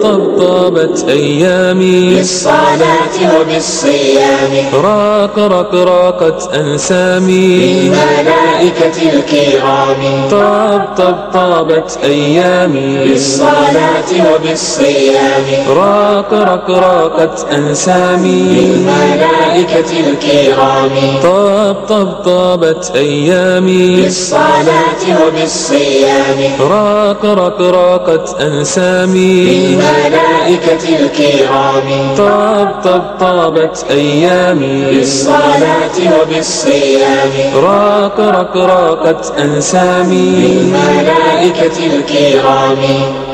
طابت أيامي بالصلاة وبالصيام. راقت أنسامي بالملائكة الكرام. طابت أيامي بالصلاة وبالصيام. راقت أنسامي بالملائكة الكرام. طابت أيامي بالصلاة وبالصيام. راقت أنسامي بالملائكة الكرام. طابت أيامي بالصلاة وبالصيام. راقت أنسامي بالملائكة الكرام.